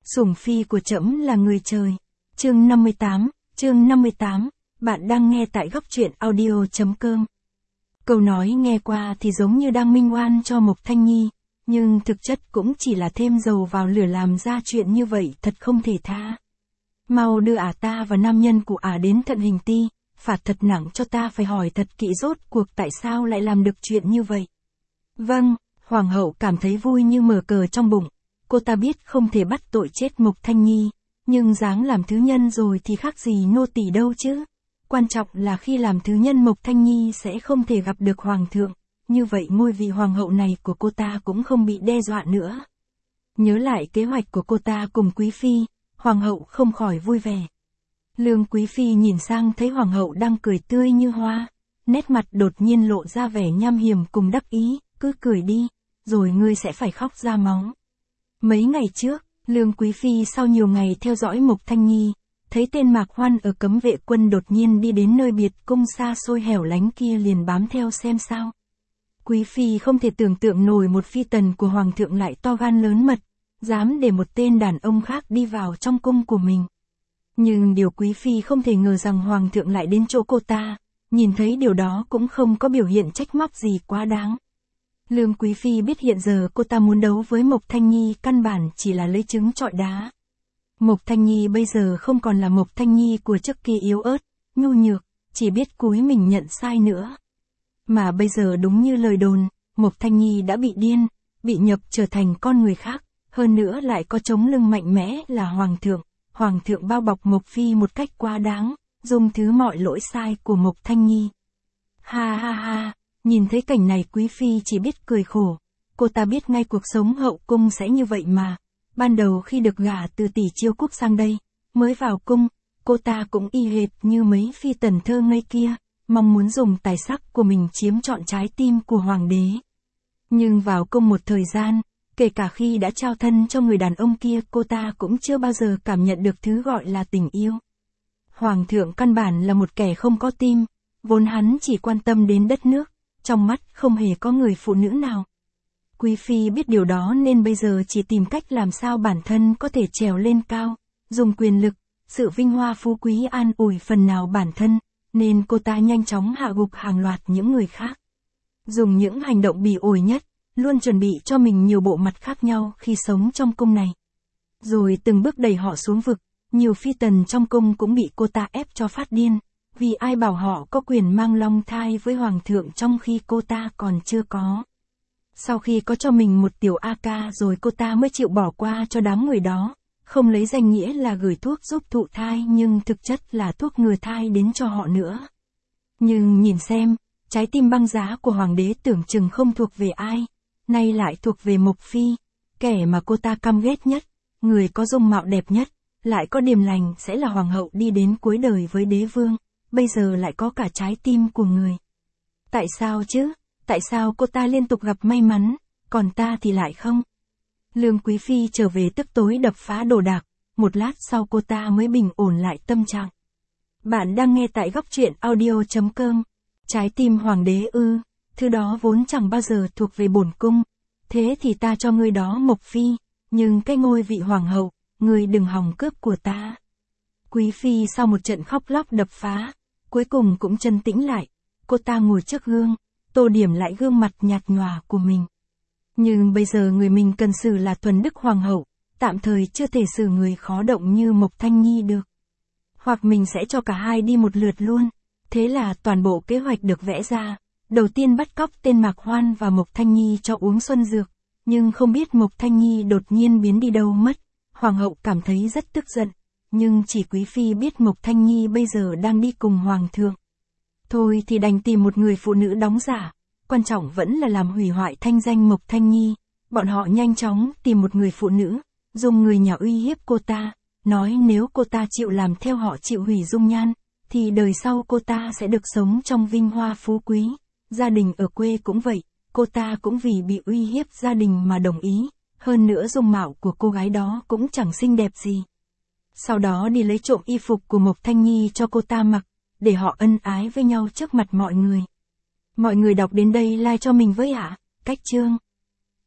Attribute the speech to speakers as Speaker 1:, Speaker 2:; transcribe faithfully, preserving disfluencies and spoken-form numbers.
Speaker 1: Sủng phi của trẫm là người trời. Chương năm mươi tám, chương năm mươi tám, bạn đang nghe tại góc truyện audio chấm com. Câu nói nghe qua thì giống như đang minh oan cho Mộc Thanh Nhi, nhưng thực chất cũng chỉ là thêm dầu vào lửa làm ra chuyện như vậy thật không thể tha. Mau đưa ả ta và nam nhân của ả đến Thận Hình Ti, phạt thật nặng cho ta phải hỏi thật kỹ rốt cuộc tại sao lại làm được chuyện như vậy. Vâng, Hoàng hậu cảm thấy vui như mở cờ trong bụng. Cô ta biết không thể bắt tội chết Mộc Thanh Nhi, nhưng dáng làm thứ nhân rồi thì khác gì nô tỳ đâu chứ. Quan trọng là khi làm thứ nhân Mộc Thanh Nhi sẽ không thể gặp được Hoàng thượng, như vậy ngôi vị Hoàng hậu này của cô ta cũng không bị đe dọa nữa. Nhớ lại kế hoạch của cô ta cùng Quý Phi, Hoàng hậu không khỏi vui vẻ. Lương Quý Phi nhìn sang thấy Hoàng hậu đang cười tươi như hoa, nét mặt đột nhiên lộ ra vẻ nham hiểm cùng đắc ý, cứ cười đi, rồi ngươi sẽ phải khóc ra máu. Mấy ngày trước, Lương Quý Phi sau nhiều ngày theo dõi Mộc Thanh Nhi, thấy tên Mạc Hoan ở cấm vệ quân đột nhiên đi đến nơi biệt cung xa xôi hẻo lánh kia liền bám theo xem sao. Quý Phi không thể tưởng tượng nổi một phi tần của Hoàng thượng lại to gan lớn mật, dám để một tên đàn ông khác đi vào trong cung của mình. Nhưng điều Quý Phi không thể ngờ rằng Hoàng thượng lại đến chỗ cô ta, nhìn thấy điều đó cũng không có biểu hiện trách móc gì quá đáng. Lương Quý Phi biết hiện giờ cô ta muốn đấu với Mộc Thanh Nhi căn bản chỉ là lấy trứng trọi đá. Mộc Thanh Nhi bây giờ không còn là Mộc Thanh Nhi của trước kia yếu ớt, nhu nhược, chỉ biết cúi mình nhận sai nữa. Mà bây giờ đúng như lời đồn, Mộc Thanh Nhi đã bị điên, bị nhập trở thành con người khác, hơn nữa lại có chống lưng mạnh mẽ là Hoàng thượng. Hoàng thượng bao bọc Mộc Phi một cách quá đáng, dung thứ mọi lỗi sai của Mộc Thanh Nhi. Ha ha ha, nhìn thấy cảnh này Quý Phi chỉ biết cười khổ, cô ta biết ngay cuộc sống hậu cung sẽ như vậy mà. Ban đầu khi được gả từ tỷ Chiêu Quốc sang đây, mới vào cung, cô ta cũng y hệt như mấy phi tần thơ ngây kia, mong muốn dùng tài sắc của mình chiếm trọn trái tim của Hoàng đế. Nhưng vào cung một thời gian, kể cả khi đã trao thân cho người đàn ông kia cô ta cũng chưa bao giờ cảm nhận được thứ gọi là tình yêu. Hoàng thượng căn bản là một kẻ không có tim, vốn hắn chỉ quan tâm đến đất nước, trong mắt không hề có người phụ nữ nào. Quý Phi biết điều đó nên bây giờ chỉ tìm cách làm sao bản thân có thể trèo lên cao, dùng quyền lực, sự vinh hoa phú quý an ủi phần nào bản thân, nên cô ta nhanh chóng hạ gục hàng loạt những người khác. Dùng những hành động bỉ ổi nhất, luôn chuẩn bị cho mình nhiều bộ mặt khác nhau khi sống trong cung này. Rồi từng bước đẩy họ xuống vực, nhiều phi tần trong cung cũng bị cô ta ép cho phát điên, vì ai bảo họ có quyền mang long thai với Hoàng thượng trong khi cô ta còn chưa có. Sau khi có cho mình một tiểu A ca rồi cô ta mới chịu bỏ qua cho đám người đó, không lấy danh nghĩa là gửi thuốc giúp thụ thai nhưng thực chất là thuốc ngừa thai đến cho họ nữa. Nhưng nhìn xem, trái tim băng giá của Hoàng đế tưởng chừng không thuộc về ai, nay lại thuộc về Mộc Phi, kẻ mà cô ta căm ghét nhất, người có dung mạo đẹp nhất, lại có điềm lành sẽ là Hoàng hậu đi đến cuối đời với đế vương, bây giờ lại có cả trái tim của người. Tại sao chứ? Tại sao cô ta liên tục gặp may mắn, còn ta thì lại không? Lương Quý Phi trở về tức tối đập phá đồ đạc, một lát sau cô ta mới bình ổn lại tâm trạng. Bạn đang nghe tại góc truyện audio chấm com. Trái tim Hoàng đế ư, thứ đó vốn chẳng bao giờ thuộc về bổn cung, thế thì ta cho ngươi đó Mộc Phi, nhưng cái ngôi vị Hoàng hậu, ngươi đừng hòng cướp của ta. Quý Phi sau một trận khóc lóc đập phá, cuối cùng cũng chân tĩnh lại, cô ta ngồi trước gương, tô điểm lại gương mặt nhạt nhòa của mình. Nhưng bây giờ người mình cần xử là thuần đức Hoàng hậu, tạm thời chưa thể xử người khó động như Mộc Thanh Nhi được. Hoặc mình sẽ cho cả hai đi một lượt luôn. Thế là toàn bộ kế hoạch được vẽ ra, đầu tiên bắt cóc tên Mạc Hoan và Mộc Thanh Nhi cho uống xuân dược, nhưng không biết Mộc Thanh Nhi đột nhiên biến đi đâu mất. Hoàng hậu cảm thấy rất tức giận, nhưng chỉ Quý Phi biết Mộc Thanh Nhi bây giờ đang đi cùng Hoàng thượng. Thôi thì đành tìm một người phụ nữ đóng giả, quan trọng vẫn là làm hủy hoại thanh danh Mộc Thanh Nhi. Bọn họ nhanh chóng tìm một người phụ nữ, dùng người nhà uy hiếp cô ta, nói nếu cô ta chịu làm theo họ chịu hủy dung nhan, thì đời sau cô ta sẽ được sống trong vinh hoa phú quý. Gia đình ở quê cũng vậy, cô ta cũng vì bị uy hiếp gia đình mà đồng ý, hơn nữa dung mạo của cô gái đó cũng chẳng xinh đẹp gì. Sau đó đi lấy trộm y phục của Mộc Thanh Nhi cho cô ta mặc, để họ ân ái với nhau trước mặt mọi người. Mọi người đọc đến đây like cho mình với ạ, cách chương.